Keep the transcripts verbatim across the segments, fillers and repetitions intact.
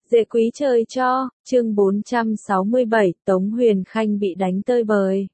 Dễ quý trời cho, chương bốn trăm sáu mươi bảy, Tống Huyền Khanh bị đánh tơi bời.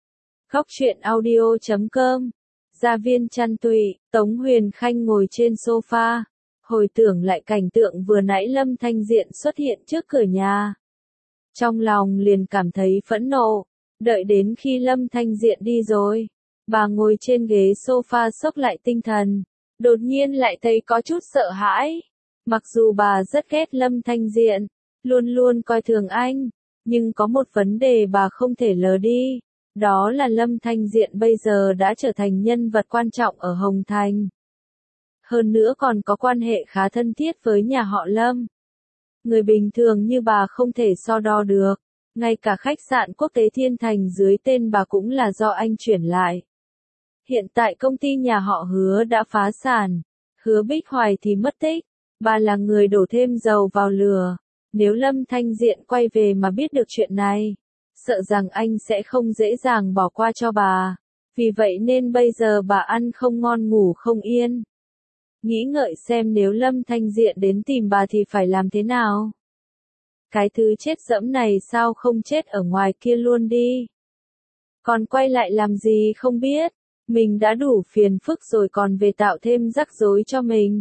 Góc truyện audio chấm com, gia viên chăn tụy, Tống Huyền Khanh ngồi trên sofa, hồi tưởng lại cảnh tượng vừa nãy Lâm Thanh Diện xuất hiện trước cửa nhà. Trong lòng liền cảm thấy phẫn nộ, đợi đến khi Lâm Thanh Diện đi rồi, bà ngồi trên ghế sofa xốc lại tinh thần, đột nhiên lại thấy có chút sợ hãi. Mặc dù bà rất ghét Lâm Thanh Diện, luôn luôn coi thường anh, nhưng có một vấn đề bà không thể lờ đi, đó là Lâm Thanh Diện bây giờ đã trở thành nhân vật quan trọng ở Hồng Thành. Hơn nữa còn có quan hệ khá thân thiết với nhà họ Lâm. Người bình thường như bà không thể so đo được, ngay cả khách sạn quốc tế Thiên Thành dưới tên bà cũng là do anh chuyển lại. Hiện tại công ty nhà họ Hứa đã phá sản, Hứa Bích Hoài thì mất tích. Bà là người đổ thêm dầu vào lửa, nếu Lâm Thanh Diện quay về mà biết được chuyện này, sợ rằng anh sẽ không dễ dàng bỏ qua cho bà, vì vậy nên bây giờ bà ăn không ngon ngủ không yên. Nghĩ ngợi xem nếu Lâm Thanh Diện đến tìm bà thì phải làm thế nào? Cái thứ chết dẫm này sao không chết ở ngoài kia luôn đi? Còn quay lại làm gì không biết, mình đã đủ phiền phức rồi còn về tạo thêm rắc rối cho mình.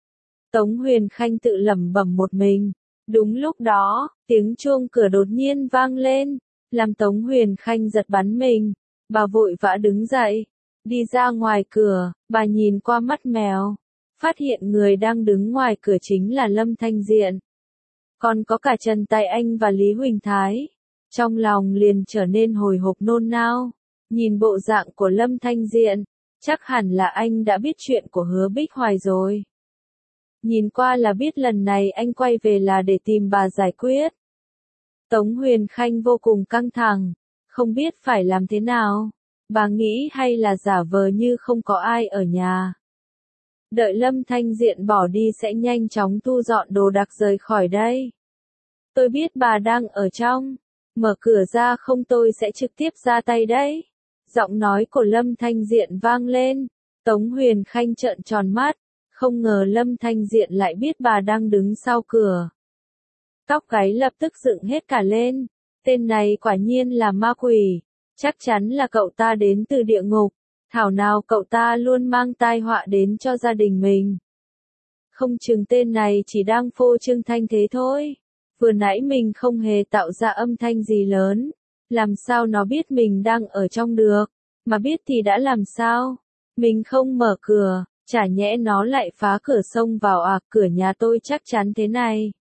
Tống Huyền Khanh tự lẩm bẩm một mình. Đúng lúc đó, tiếng chuông cửa đột nhiên vang lên, làm Tống Huyền Khanh giật bắn mình. Bà vội vã đứng dậy, đi ra ngoài cửa, bà nhìn qua mắt mèo, phát hiện người đang đứng ngoài cửa chính là Lâm Thanh Diện. Còn có cả Trần Tài Anh và Lý Huỳnh Thái. Trong lòng liền trở nên hồi hộp nôn nao, nhìn bộ dạng của Lâm Thanh Diện, chắc hẳn là anh đã biết chuyện của Hứa Bích Hoài rồi. Nhìn qua là biết lần này anh quay về là để tìm bà giải quyết. Tống Huyền Khanh vô cùng căng thẳng, không biết phải làm thế nào. Bà nghĩ hay là giả vờ như không có ai ở nhà. Đợi Lâm Thanh Diện bỏ đi sẽ nhanh chóng thu dọn đồ đạc rời khỏi đây. Tôi biết bà đang ở trong, mở cửa ra không tôi sẽ trực tiếp ra tay đấy. Giọng nói của Lâm Thanh Diện vang lên, Tống Huyền Khanh trợn tròn mắt. Không ngờ Lâm Thanh Diện lại biết bà đang đứng sau cửa. Tóc gáy lập tức dựng hết cả lên. Tên này quả nhiên là ma quỷ. Chắc chắn là cậu ta đến từ địa ngục. Thảo nào cậu ta luôn mang tai họa đến cho gia đình mình. Không chừng tên này chỉ đang phô trương thanh thế thôi. Vừa nãy mình không hề tạo ra âm thanh gì lớn. Làm sao nó biết mình đang ở trong được. Mà biết thì đã làm sao. Mình không mở cửa. Chả nhẽ nó lại phá cửa xông vào à, cửa nhà tôi chắc chắn thế này.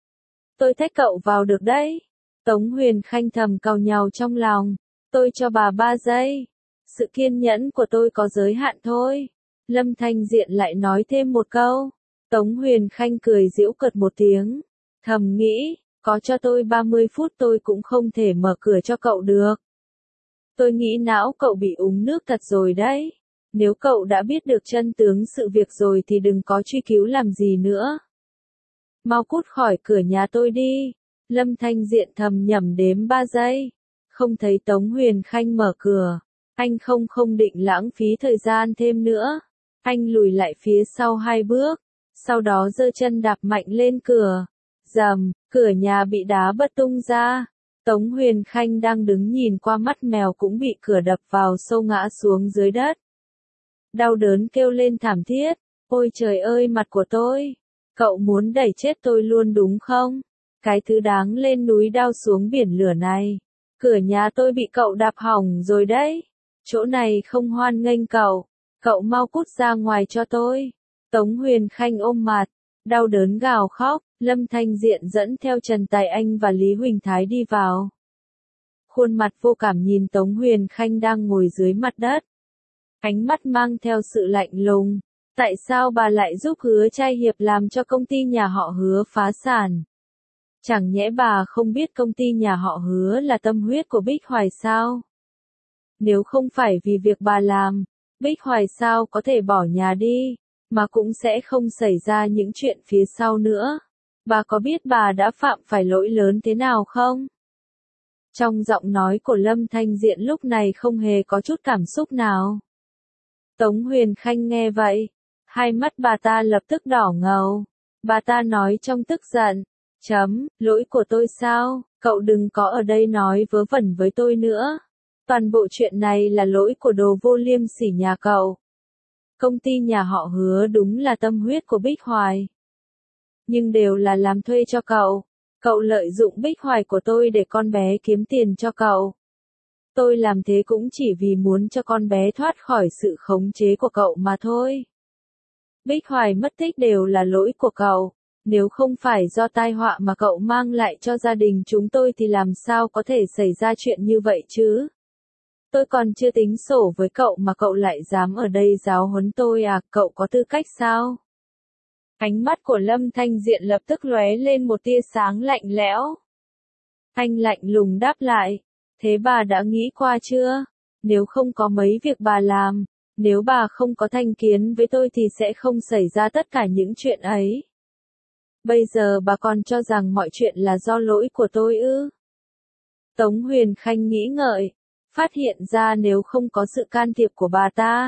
Tôi thách cậu vào được đấy. Tống Huyền Khanh thầm cau nhàu trong lòng. Tôi cho bà ba giây. Sự kiên nhẫn của tôi có giới hạn thôi. Lâm Thanh Diện lại nói thêm một câu. Tống Huyền Khanh cười giễu cợt một tiếng. Thầm nghĩ, có cho tôi ba mươi phút tôi cũng không thể mở cửa cho cậu được. Tôi nghĩ não cậu bị uống nước thật rồi đấy. Nếu cậu đã biết được chân tướng sự việc rồi thì đừng có truy cứu làm gì nữa. Mau cút khỏi cửa nhà tôi đi. Lâm Thanh Diện thầm nhẩm đếm ba giây. Không thấy Tống Huyền Khanh mở cửa. Anh không không định lãng phí thời gian thêm nữa. Anh lùi lại phía sau hai bước. Sau đó giơ chân đạp mạnh lên cửa. Rầm, cửa nhà bị đá bật tung ra. Tống Huyền Khanh đang đứng nhìn qua mắt mèo cũng bị cửa đập vào sâu ngã xuống dưới đất. Đau đớn kêu lên thảm thiết, ôi trời ơi mặt của tôi, cậu muốn đẩy chết tôi luôn đúng không? Cái thứ đáng lên núi đao xuống biển lửa này, cửa nhà tôi bị cậu đạp hỏng rồi đấy, chỗ này không hoan nghênh cậu, cậu mau cút ra ngoài cho tôi. Tống Huyền Khanh ôm mặt, đau đớn gào khóc, Lâm Thanh Diện dẫn theo Trần Tài Anh và Lý Huỳnh Thái đi vào. Khuôn mặt vô cảm nhìn Tống Huyền Khanh đang ngồi dưới mặt đất. Ánh mắt mang theo sự lạnh lùng. Tại sao bà lại giúp Hứa Trai Hiệp làm cho công ty nhà họ Hứa phá sản? Chẳng nhẽ bà không biết công ty nhà họ Hứa là tâm huyết của Bích Hoài sao? Nếu không phải vì việc bà làm, Bích Hoài sao có thể bỏ nhà đi, mà cũng sẽ không xảy ra những chuyện phía sau nữa. Bà có biết bà đã phạm phải lỗi lớn thế nào không? Trong giọng nói của Lâm Thanh Diện lúc này không hề có chút cảm xúc nào. Tống Huyền Khanh nghe vậy, hai mắt bà ta lập tức đỏ ngầu. Bà ta nói trong tức giận, Chấm, lỗi của tôi sao, cậu đừng có ở đây nói vớ vẩn với tôi nữa. Toàn bộ chuyện này là lỗi của đồ vô liêm sỉ nhà cậu. Công ty nhà họ Hứa đúng là tâm huyết của Bích Hoài. Nhưng đều là làm thuê cho cậu. Cậu lợi dụng Bích Hoài của tôi để con bé kiếm tiền cho cậu. Tôi làm thế cũng chỉ vì muốn cho con bé thoát khỏi sự khống chế của cậu mà thôi. Bích Hoài mất tích đều là lỗi của cậu. Nếu không phải do tai họa mà cậu mang lại cho gia đình chúng tôi thì làm sao có thể xảy ra chuyện như vậy chứ? Tôi còn chưa tính sổ với cậu mà cậu lại dám ở đây giáo huấn tôi à, cậu có tư cách sao? Ánh mắt của Lâm Thanh Diện lập tức lóe lên một tia sáng lạnh lẽo. Anh lạnh lùng đáp lại, thế bà đã nghĩ qua chưa? Nếu không có mấy việc bà làm, nếu bà không có thành kiến với tôi thì sẽ không xảy ra tất cả những chuyện ấy. Bây giờ bà còn cho rằng mọi chuyện là do lỗi của tôi ư? Tống Huyền Khanh nghĩ ngợi, phát hiện ra nếu không có sự can thiệp của bà ta,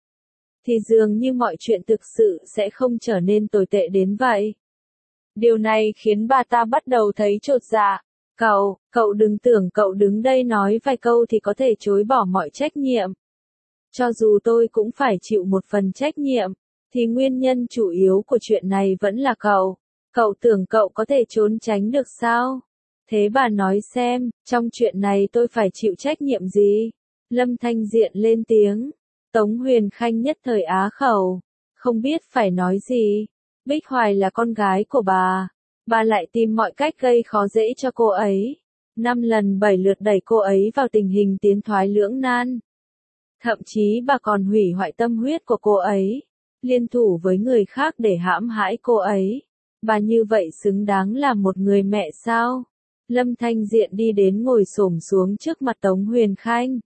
thì dường như mọi chuyện thực sự sẽ không trở nên tồi tệ đến vậy. Điều này khiến bà ta bắt đầu thấy chột dạ. Cậu, cậu đừng tưởng cậu đứng đây nói vài câu thì có thể chối bỏ mọi trách nhiệm. Cho dù tôi cũng phải chịu một phần trách nhiệm, thì nguyên nhân chủ yếu của chuyện này vẫn là cậu. Cậu tưởng cậu có thể trốn tránh được sao? Thế bà nói xem, trong chuyện này tôi phải chịu trách nhiệm gì? Lâm Thanh Diện lên tiếng. Tống Huyền Khanh nhất thời á khẩu, không biết phải nói gì. Bích Hoài là con gái của bà. Bà lại tìm mọi cách gây khó dễ cho cô ấy. Năm lần bảy lượt đẩy cô ấy vào tình hình tiến thoái lưỡng nan. Thậm chí bà còn hủy hoại tâm huyết của cô ấy. Liên thủ với người khác để hãm hại cô ấy. Bà như vậy xứng đáng là một người mẹ sao? Lâm Thanh Diện đi đến ngồi xổm xuống trước mặt Tống Huyền Khanh.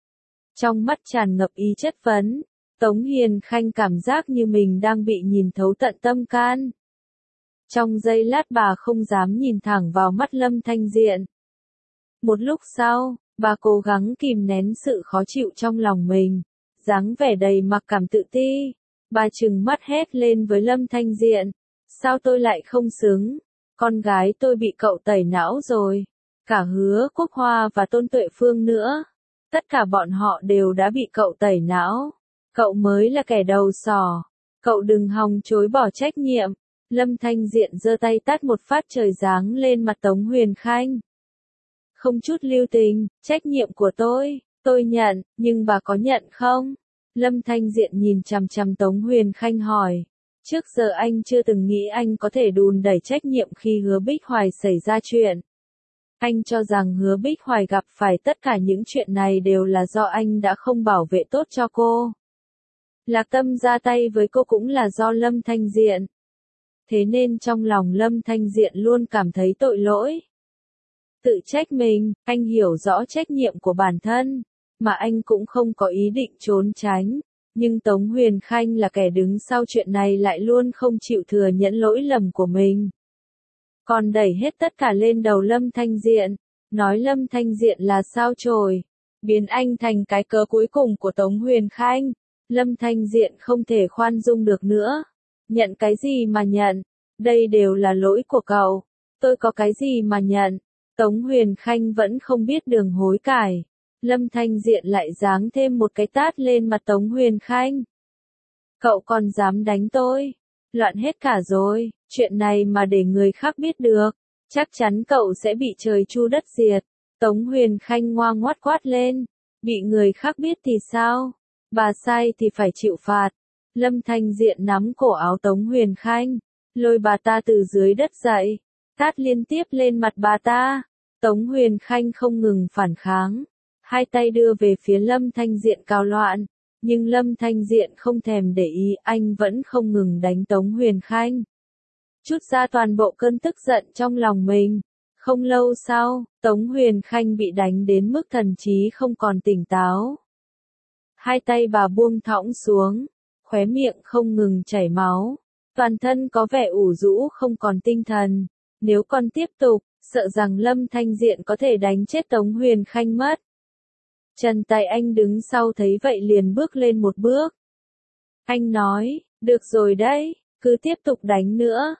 Trong mắt tràn ngập ý chất vấn, Tống Huyền Khanh cảm giác như mình đang bị nhìn thấu tận tâm can. Trong giây lát bà không dám nhìn thẳng vào mắt Lâm Thanh Diện. Một lúc sau, bà cố gắng kìm nén sự khó chịu trong lòng mình, dáng vẻ đầy mặc cảm tự ti. Bà trừng mắt hét lên với Lâm Thanh Diện. Sao tôi lại không xứng? Con gái tôi bị cậu tẩy não rồi. Cả Hứa Quốc Hoa và Tôn Tuệ Phương nữa. Tất cả bọn họ đều đã bị cậu tẩy não. Cậu mới là kẻ đầu sỏ. Cậu đừng hòng chối bỏ trách nhiệm. Lâm Thanh Diện giơ tay tát một phát trời giáng lên mặt Tống Huyền Khanh. Không chút lưu tình, trách nhiệm của tôi, tôi nhận, nhưng bà có nhận không? Lâm Thanh Diện nhìn chằm chằm Tống Huyền Khanh hỏi. Trước giờ anh chưa từng nghĩ anh có thể đùn đẩy trách nhiệm khi Hứa Bích Hoài xảy ra chuyện. Anh cho rằng Hứa Bích Hoài gặp phải tất cả những chuyện này đều là do anh đã không bảo vệ tốt cho cô. Lạc Tâm ra tay với cô cũng là do Lâm Thanh Diện. Thế nên trong lòng Lâm Thanh Diện luôn cảm thấy tội lỗi. Tự trách mình, anh hiểu rõ trách nhiệm của bản thân, mà anh cũng không có ý định trốn tránh. Nhưng Tống Huyền Khanh là kẻ đứng sau chuyện này lại luôn không chịu thừa nhận lỗi lầm của mình. Còn đẩy hết tất cả lên đầu Lâm Thanh Diện, nói Lâm Thanh Diện là sao chổi, biến anh thành cái cớ cuối cùng của Tống Huyền Khanh. Lâm Thanh Diện không thể khoan dung được nữa. Nhận cái gì mà nhận? Đây đều là lỗi của cậu. Tôi có cái gì mà nhận? Tống Huyền Khanh vẫn không biết đường hối cải. Lâm Thanh Diện lại giáng thêm một cái tát lên mặt Tống Huyền Khanh. Cậu còn dám đánh tôi? Loạn hết cả rồi, chuyện này mà để người khác biết được, chắc chắn cậu sẽ bị trời chu đất diệt. Tống Huyền Khanh ngoan ngoắt quát lên. Bị người khác biết thì sao? Bà sai thì phải chịu phạt. Lâm Thanh Diện nắm cổ áo Tống Huyền Khanh, lôi bà ta từ dưới đất dậy, tát liên tiếp lên mặt bà ta. Tống Huyền Khanh không ngừng phản kháng, hai tay đưa về phía Lâm Thanh Diện cào loạn, nhưng Lâm Thanh Diện không thèm để ý, anh vẫn không ngừng đánh Tống Huyền Khanh. Chút ra toàn bộ cơn tức giận trong lòng mình. Không lâu sau, Tống Huyền Khanh bị đánh đến mức thần trí không còn tỉnh táo. Hai tay bà buông thõng xuống, khóe miệng không ngừng chảy máu, toàn thân có vẻ ủ rũ không còn tinh thần. Nếu còn tiếp tục, sợ rằng Lâm Thanh Diện có thể đánh chết Tống Huyền Khanh mất. Trần Tài Anh đứng sau thấy vậy liền bước lên một bước. Anh nói, được rồi đấy, cứ tiếp tục đánh nữa.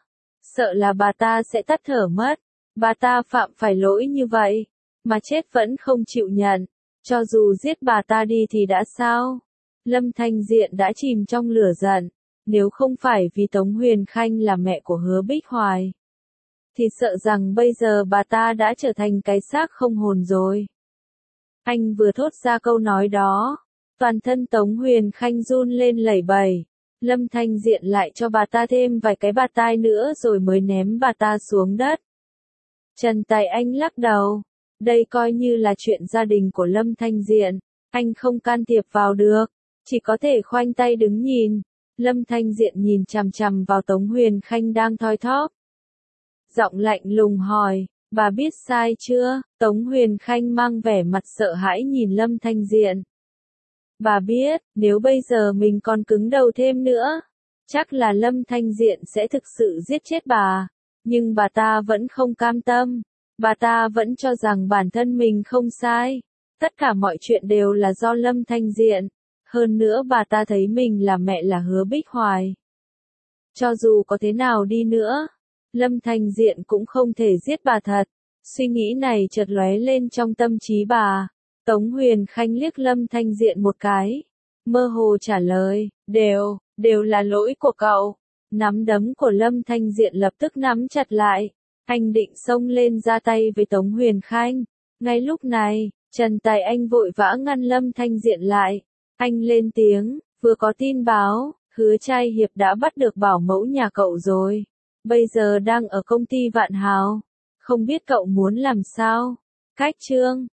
sợ là bà ta sẽ tắt thở mất. Bà ta phạm phải lỗi như vậy, mà chết vẫn không chịu nhận. Cho dù giết bà ta đi thì đã sao? Lâm Thanh Diện đã chìm trong lửa giận. Nếu không phải vì Tống Huyền Khanh là mẹ của Hứa Bích Hoài, thì sợ rằng bây giờ bà ta đã trở thành cái xác không hồn rồi. Anh vừa thốt ra câu nói đó, toàn thân Tống Huyền Khanh run lên lẩy bẩy. Lâm Thanh Diện lại cho bà ta thêm vài cái bạt tai nữa rồi mới ném bà ta xuống đất. Trần Tài Anh lắc đầu. Đây coi như là chuyện gia đình của Lâm Thanh Diện. Anh không can thiệp vào được. Chỉ có thể khoanh tay đứng nhìn. Lâm Thanh Diện nhìn chằm chằm vào Tống Huyền Khanh đang thoi thóp. Giọng lạnh lùng hỏi, bà biết sai chưa? Tống Huyền Khanh mang vẻ mặt sợ hãi nhìn Lâm Thanh Diện. Bà biết, nếu bây giờ mình còn cứng đầu thêm nữa, chắc là Lâm Thanh Diện sẽ thực sự giết chết bà. Nhưng bà ta vẫn không cam tâm. Bà ta vẫn cho rằng bản thân mình không sai. Tất cả mọi chuyện đều là do Lâm Thanh Diện. Hơn nữa bà ta thấy mình là mẹ là Hứa Bích Hoài. Cho dù có thế nào đi nữa, Lâm Thanh Diện cũng không thể giết bà thật. Suy nghĩ này chợt lóe lên trong tâm trí bà. Tống Huyền Khanh liếc Lâm Thanh Diện một cái. Mơ hồ trả lời, đều, đều là lỗi của cậu. Nắm đấm của Lâm Thanh Diện lập tức nắm chặt lại. Anh định xông lên ra tay với Tống Huyền Khanh. Ngay lúc này, Trần Tài Anh vội vã ngăn Lâm Thanh Diện lại. Anh lên tiếng, vừa có tin báo, Hứa Trai Hiệp đã bắt được bảo mẫu nhà cậu rồi. Bây giờ đang ở công ty Vạn Hào. Không biết cậu muốn làm sao? Cách chương